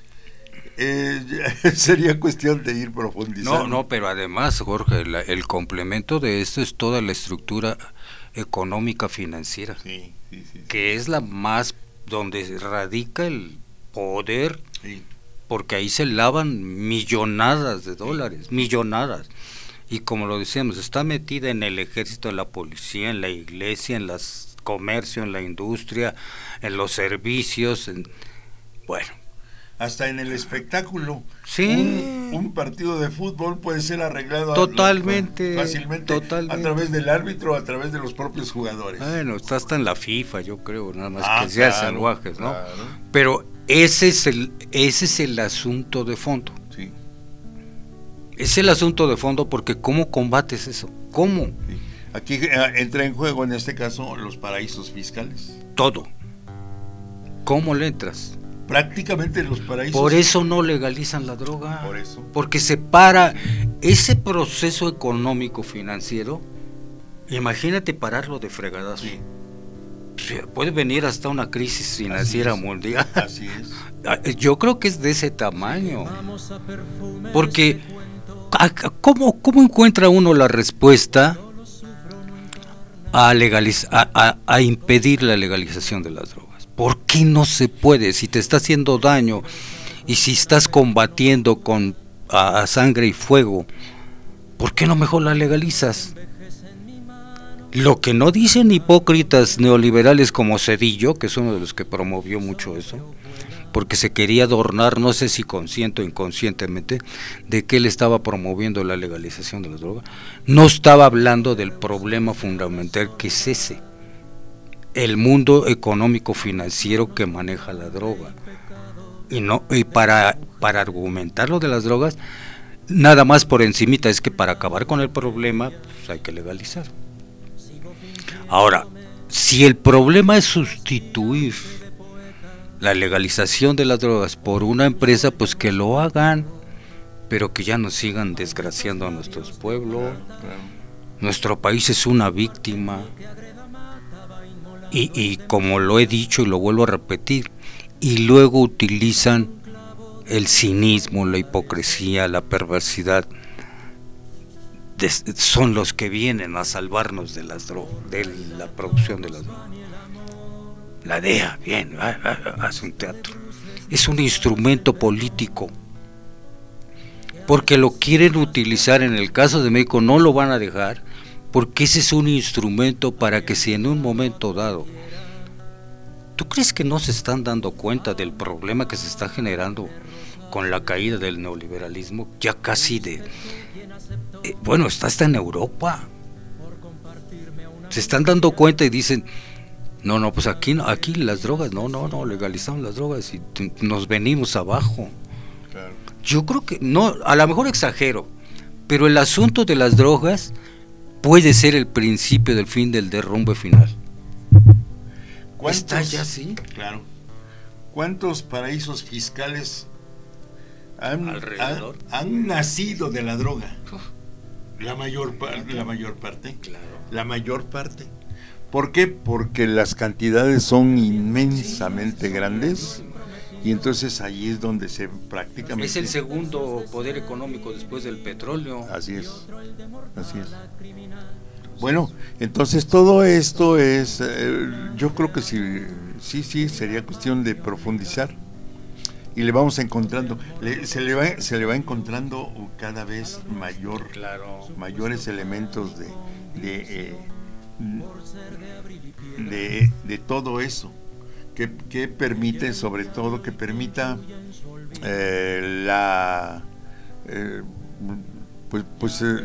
Eh, sería cuestión de ir profundizando. No, no, pero además, Jorge, la, el complemento de esto es toda la estructura económica financiera, sí, sí, sí, que sí. es la más donde radica el poder, sí. porque ahí se lavan millonadas de dólares, sí. millonadas. Y como lo decíamos, está metida en el ejército, en la policía, en la iglesia, en las comercio, en la industria, en los servicios, en, bueno. Hasta en el espectáculo. Sí. Un, un partido de fútbol puede ser arreglado totalmente, a, fácilmente totalmente. a través del árbitro, a través de los propios jugadores. Bueno, está hasta en la FIFA, yo creo, nada más ah, que sea claro, salvajes, ¿no? Claro. Pero ese es el ese es el asunto de fondo. Sí. Es el asunto de fondo, porque ¿cómo combates eso? ¿Cómo? Sí. Aquí eh, entra en juego, en este caso, los paraísos fiscales. Todo. ¿Cómo le entras? Prácticamente los paraísos. Por eso no legalizan la droga. Por eso. Porque se para ese proceso económico financiero. Imagínate pararlo de fregadazo. Sí. Puede venir hasta una crisis financiera Así es. mundial. Así es. Yo creo que es de ese tamaño. Porque ¿cómo, cómo encuentra uno la respuesta a, legaliz- a, a, a impedir la legalización de las drogas. ¿Por qué no se puede? Si te está haciendo daño y si estás combatiendo con a, a sangre y fuego, ¿por qué no mejor la legalizas? Lo que no dicen hipócritas neoliberales como Zedillo, que es uno de los que promovió mucho eso, porque se quería adornar, no sé si consciente o inconscientemente, de que él estaba promoviendo la legalización de las drogas, no estaba hablando del problema fundamental que es ese, el mundo económico financiero que maneja la droga. Y no y para, para argumentar lo de las drogas, nada más por encimita, es que para acabar con el problema, pues hay que legalizar. Ahora, si el problema es sustituir la legalización de las drogas por una empresa, pues que lo hagan, pero que ya no sigan desgraciando a nuestros pueblos. Nuestro país es una víctima y, y como lo he dicho y lo vuelvo a repetir, y luego utilizan el cinismo, la hipocresía, la perversidad. De, son los que vienen a salvarnos de las drogas, de la producción de las drogas. La D E A, bien, hace un teatro. Es un instrumento político. Porque lo quieren utilizar, en el caso de México no lo van a dejar, porque ese es un instrumento para que si en un momento dado, ¿tú crees que no se están dando cuenta del problema que se está generando con la caída del neoliberalismo? Ya casi de... Eh, bueno, está hasta en Europa. Se están dando cuenta y dicen... No, no, pues aquí no, aquí las drogas, no, no, no, legalizamos las drogas y t- nos venimos abajo. Claro. Yo creo que, no, a lo mejor exagero, pero el asunto de las drogas puede ser el principio del fin del derrumbe final. ¿Está ya así? Claro. ¿Cuántos paraísos fiscales han, han, han nacido de la droga? La mayor, la mayor parte. Claro. La mayor parte. ¿Por qué? Porque las cantidades son inmensamente grandes y entonces allí es donde se prácticamente... Es el segundo poder económico después del petróleo. Así es, así es. Bueno, entonces todo esto es, eh, yo creo que sí, sí, sí, sería cuestión de profundizar y le vamos encontrando, le, se, le va, se le va encontrando cada vez mayor, claro. mayores elementos de... de eh, De, de todo eso que, que permite, sobre todo que permita eh, la eh, pues, pues eh,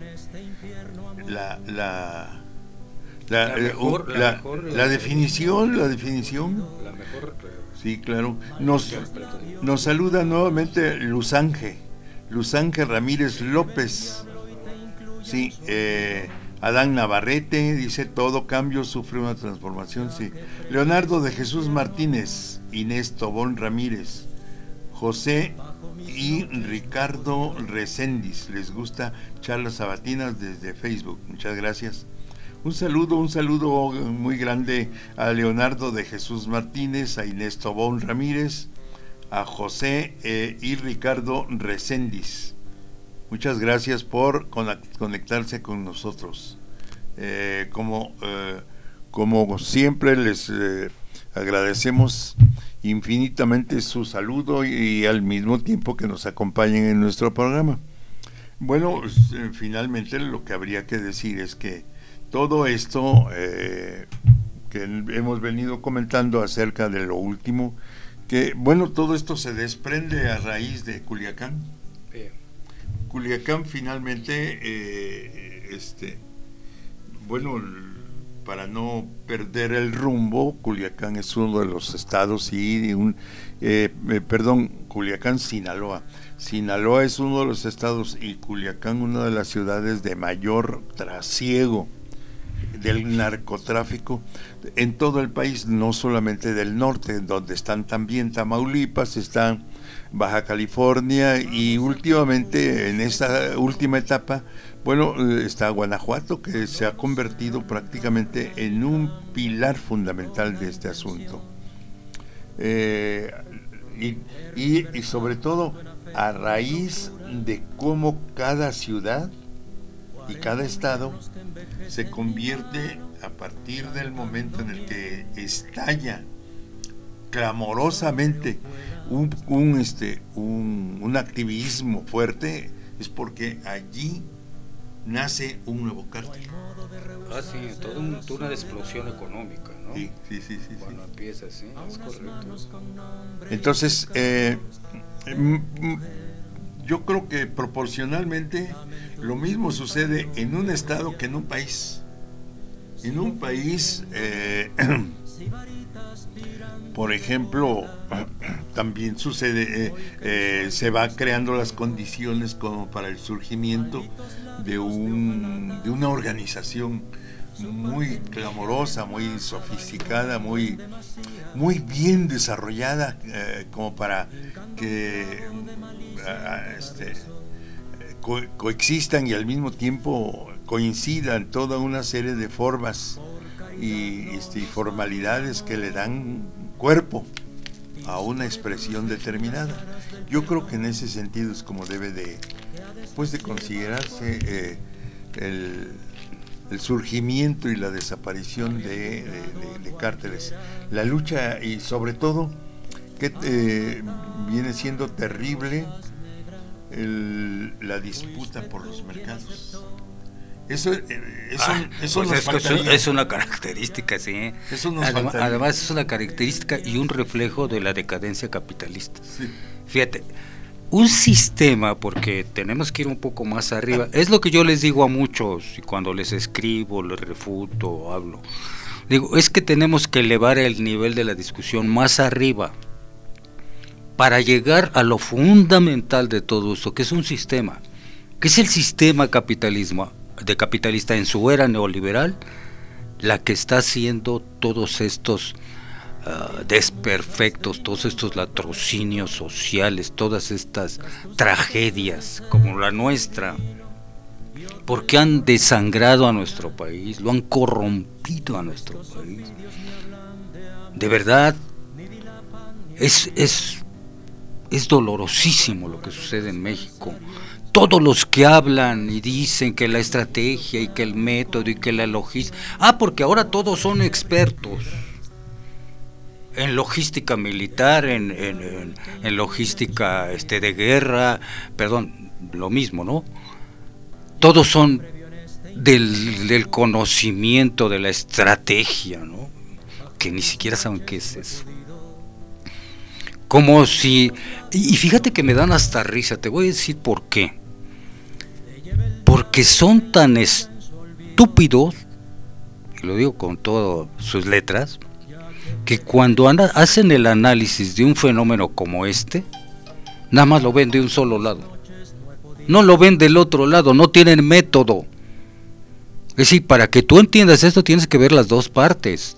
la la la, la, mejor, la, la, mejor, la, la definición la definición la mejor, sí, claro. Nos, nos saluda nuevamente Luzange Luzange Ramírez López, sí, eh Adán Navarrete dice: todo cambio sufre una transformación, sí. Leonardo de Jesús Martínez, Inés Tobón Ramírez, José y Ricardo Recendis, les gusta charlas sabatinas desde Facebook, muchas gracias. Un saludo, un saludo muy grande a Leonardo de Jesús Martínez, a Inés Tobón Ramírez, a José eh, y Ricardo Recendis. Muchas gracias por conectarse con nosotros. Eh, como, eh, como siempre les eh, agradecemos infinitamente su saludo y, y al mismo tiempo que nos acompañen en nuestro programa. Bueno, eh, finalmente lo que habría que decir es que todo esto eh, que hemos venido comentando acerca de lo último, que bueno, todo esto se desprende a raíz de Culiacán. Bien. Culiacán finalmente, eh, este, bueno, para no perder el rumbo, Culiacán es uno de los estados y un, eh, eh, perdón, Culiacán, Sinaloa. Sinaloa es uno de los estados y Culiacán una de las ciudades de mayor trasiego del narcotráfico en todo el país, no solamente del norte, donde están también Tamaulipas, están Baja California y últimamente en esta última etapa, bueno, está Guanajuato, que se ha convertido prácticamente en un pilar fundamental de este asunto. Eh, y, y, y sobre todo a raíz de cómo cada ciudad y cada estado se convierte a partir del momento en el que estalla clamorosamente un, un, este, un, un activismo fuerte, es porque allí nace un nuevo cártel. Ah, sí, toda un, una explosión económica, ¿no? Sí, sí, sí, sí. Cuando sí. empieza así, es correcto. Entonces, eh, m- m- yo creo que proporcionalmente lo mismo sucede en un estado que en un país. En un país, eh, por ejemplo, también sucede, eh, eh, se va creando las condiciones como para el surgimiento de, un, de una organización muy clamorosa, muy sofisticada, muy, muy bien desarrollada, eh, como para que uh, este, co- coexistan y al mismo tiempo coincidan toda una serie de formas y, este, y formalidades que le dan cuerpo a una expresión determinada. Yo creo que en ese sentido es como debe de, pues, de considerarse eh, el, el surgimiento y la desaparición de, de, de, de cárteles, la lucha y sobre todo que eh, viene siendo terrible el, la disputa por los mercados. Eso, eh, eso, ah, eso pues nos es, faltaría. Es una característica, sí. Eso nos además, faltaría. además es una característica y un reflejo de la decadencia capitalista. Sí. Fíjate, un sistema, porque tenemos que ir un poco más arriba, es lo que yo les digo a muchos y cuando les escribo, les refuto, hablo. Digo, es que tenemos que elevar el nivel de la discusión más arriba para llegar a lo fundamental de todo esto, que es un sistema, que es el sistema capitalismo. de capitalista en su era neoliberal, la que está haciendo todos estos uh, desperfectos, todos estos latrocinios sociales, todas estas tragedias como la nuestra, porque han desangrado a nuestro país, lo han corrompido a nuestro país. De verdad, es, es, es dolorosísimo lo que sucede en México. Todos los que hablan y dicen que la estrategia y que el método y que la logística... Ah, porque ahora todos son expertos en logística militar, en, en, en, en logística este, de guerra, perdón, lo mismo, ¿no? Todos son del, del conocimiento de la estrategia, ¿no? Que ni siquiera saben qué es eso. Como si... Y fíjate que me dan hasta risa, te voy a decir por qué. Porque son tan estúpidos, y lo digo con todas sus letras, que cuando anda, hacen el análisis de un fenómeno como este, nada más lo ven de un solo lado. No lo ven del otro lado, no tienen método. Es decir, para que tú entiendas esto tienes que ver las dos partes.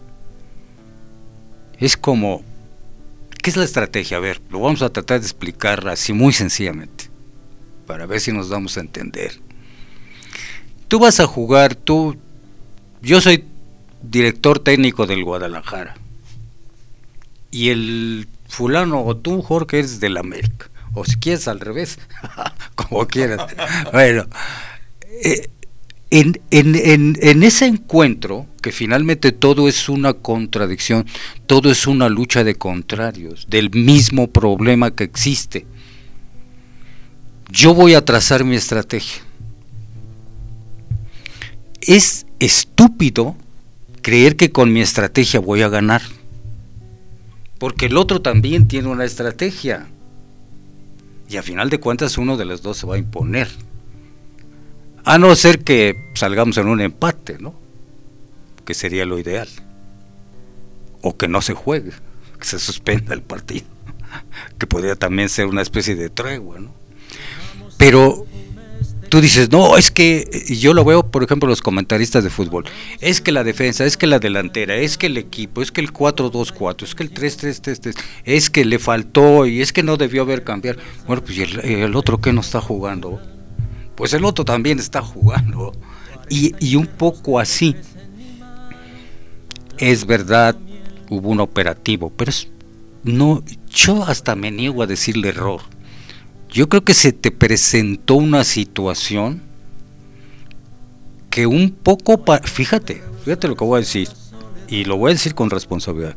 Es como... ¿Qué es la estrategia? A ver, lo vamos a tratar de explicar así muy sencillamente, para ver si nos damos a entender. Tú vas a jugar, tú, yo soy director técnico del Guadalajara, y el fulano, o tú, Jorge, eres del América, o si quieres al revés, como quieras. Bueno, eh, En, en, en, en ese encuentro, que finalmente todo es una contradicción, todo es una lucha de contrarios, del mismo problema que existe, yo voy a trazar mi estrategia. Es estúpido creer que con mi estrategia voy a ganar, porque el otro también tiene una estrategia, y a final de cuentas uno de los dos se va a imponer. A no ser que salgamos en un empate, ¿no? Que sería lo ideal. O que no se juegue, que se suspenda el partido, que podría también ser una especie de tregua, ¿no? Pero tú dices, no, es que, y yo lo veo, por ejemplo, los comentaristas de fútbol, es que la defensa, es que la delantera, es que el equipo, es que el cuatro dos cuatro, es que el tres tres tres tres, es que le faltó y es que no debió haber cambiado. Bueno, pues ¿y el, el otro qué no está jugando? Pues el otro también está jugando, y, y un poco así. Es verdad, hubo un operativo, pero es, no, yo hasta me niego a decirle error. Yo creo que se te presentó una situación que un poco, pa, fíjate, fíjate lo que voy a decir, y lo voy a decir con responsabilidad.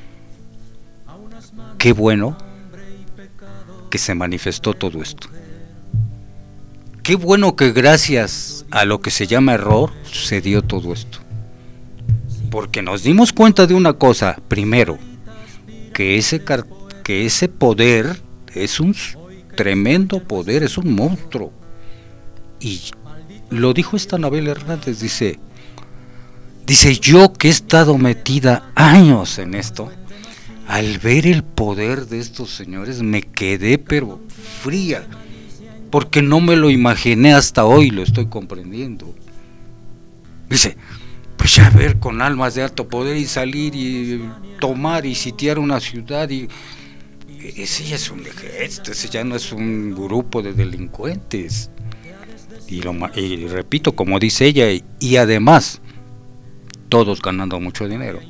Qué bueno que se manifestó todo esto. Qué bueno que gracias a lo que se llama error sucedió todo esto. Porque nos dimos cuenta de una cosa, primero, que ese, que ese poder es un tremendo poder, es un monstruo. Y lo dijo esta Anabel Hernández, dice, dice yo que he estado metida años en esto, al ver el poder de estos señores me quedé pero fría, porque no me lo imaginé hasta hoy, lo estoy comprendiendo. Dice, pues ya ver con almas de alto poder y salir y tomar y sitiar una ciudad, y ese ya es un ejército, ese ya no es un grupo de delincuentes. Y, lo, y repito, como dice ella, y, y además todos ganando mucho dinero.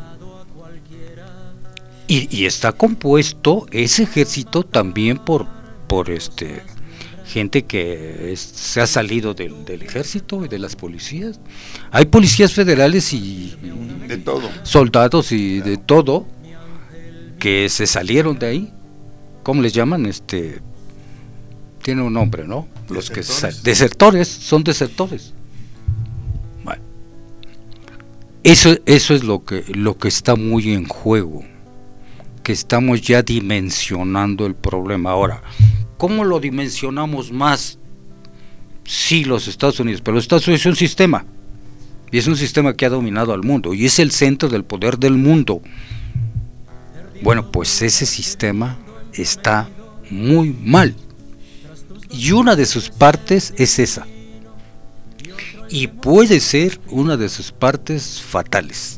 Y, y está compuesto ese ejército también por por este gente que es, se ha salido del, del ejército y de las policías. Hay policías federales y, y de todo, soldados y de todo que se salieron de ahí. ¿Cómo les llaman? Este tiene un nombre, ¿no? Los que sal, desertores, son desertores. Bueno, eso eso es lo que lo que está muy en juego, que estamos ya dimensionando el problema. Ahora, ¿cómo lo dimensionamos más? Sí, los Estados Unidos, pero los Estados Unidos es un sistema, y es un sistema que ha dominado al mundo, y es el centro del poder del mundo. Bueno, pues ese sistema está muy mal, y una de sus partes es esa, y puede ser una de sus partes fatales.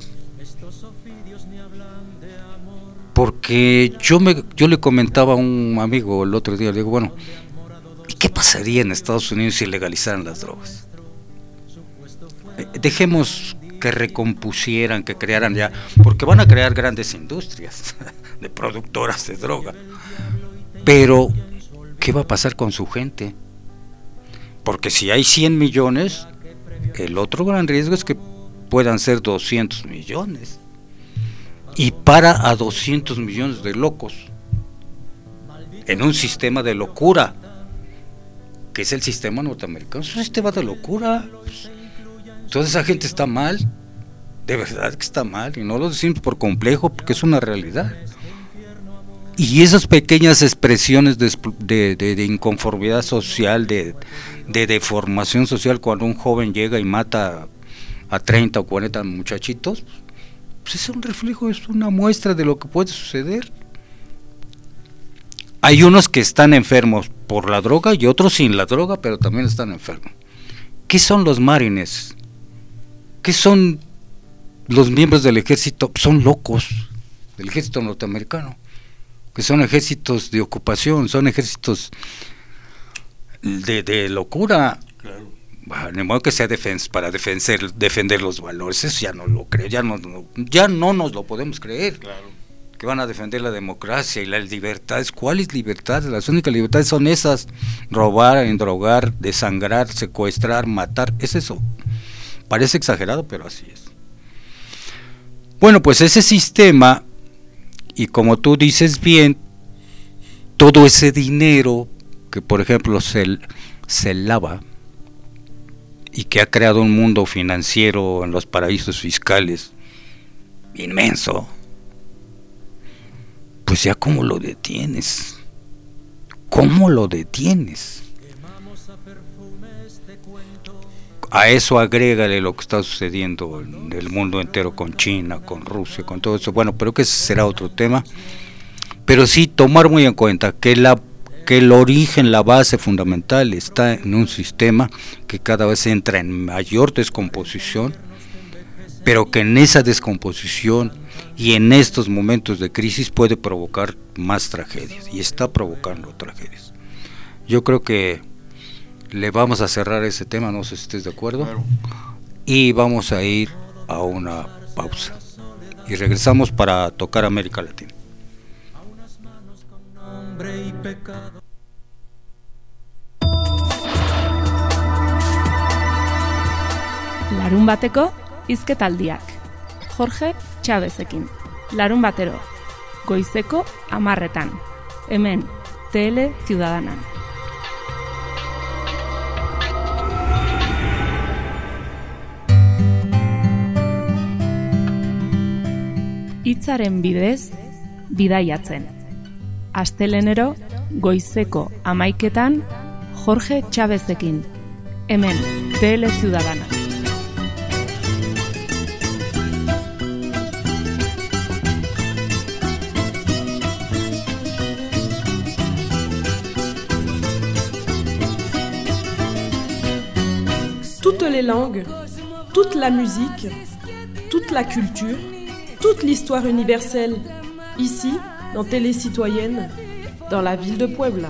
Porque yo me yo le comentaba a un amigo el otro día, le digo, bueno, ¿y qué pasaría en Estados Unidos si legalizaran las drogas? Eh, dejemos que recompusieran, que crearan ya, porque van a crear grandes industrias de productoras de droga. Pero, ¿qué va a pasar con su gente? Porque si hay cien millones, el otro gran riesgo es que puedan ser doscientos millones. Y para a doscientos millones de locos en un sistema de locura, que es el sistema norteamericano. Es un sistema de locura. Toda esa gente está mal, de verdad que está mal, y no lo decimos por complejo, porque es una realidad. Y esas pequeñas expresiones de, de, de, de inconformidad social, de, de deformación social, cuando un joven llega y mata a treinta o cuarenta muchachitos, pues es un reflejo, es una muestra de lo que puede suceder. Hay unos que están enfermos por la droga y otros sin la droga, pero también están enfermos. ¿Qué son los marines? ¿Qué son los miembros del ejército? Son locos, del ejército norteamericano, que son ejércitos de ocupación, son ejércitos de, de locura. Claro. De modo que sea defensa, para defender, defender los valores, eso ya no lo creo, ya no, no, ya no nos lo podemos creer. Claro. Que van a defender la democracia y las libertades. ¿Cuáles libertades? Las únicas libertades son esas: robar, endrogar, desangrar, secuestrar, matar. Es eso. Parece exagerado, pero así es. Bueno, pues ese sistema, y como tú dices bien, todo ese dinero que por ejemplo se, se lava, y que ha creado un mundo financiero en los paraísos fiscales inmenso, pues ya cómo lo detienes, cómo lo detienes. A eso agrégale lo que está sucediendo en el mundo entero, con China, con Rusia, con todo eso. Bueno, pero que ese será otro tema. Pero sí tomar muy en cuenta que la que el origen, la base fundamental está en un sistema que cada vez entra en mayor descomposición, pero que en esa descomposición y en estos momentos de crisis puede provocar más tragedias, y está provocando tragedias. Yo creo que le vamos a cerrar ese tema, no sé si estés de acuerdo, claro. Y vamos a ir a una pausa y regresamos para tocar América Latina. Larun bateko Hizketaldiak, Jorge Chavezekin, larun batero, goizeko amarretan, hemen, T L Ciudadanan. Hitzaren bidez, bidaiatzen. Astelenero, goizeko amaiketan, Jorge Chavezekin, hemen, T L Ciudadana. Toutes les langues, toute la musique, toute la culture, toute l'histoire universelle, ici, dans Télé Citoyenne, dans la ville de Puebla.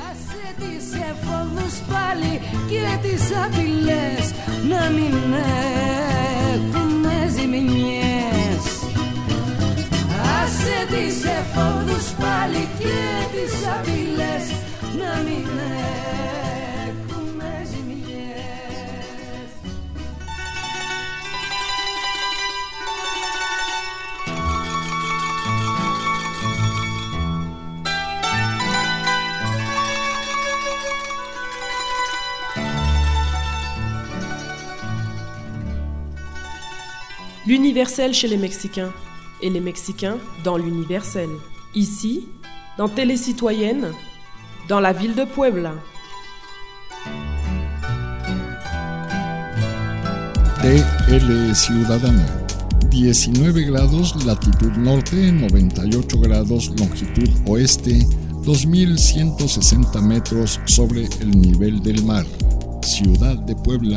L'universel chez les Mexicains et les Mexicains dans l'universel. Ici, dans Télé Citoyenne, dans la ville de Puebla. T L Ciudadana, diecinueve grados latitud norte, noventa y ocho grados longitud oeste, dos mil ciento sesenta metros sobre el nivel del mar. Ciudad de Puebla.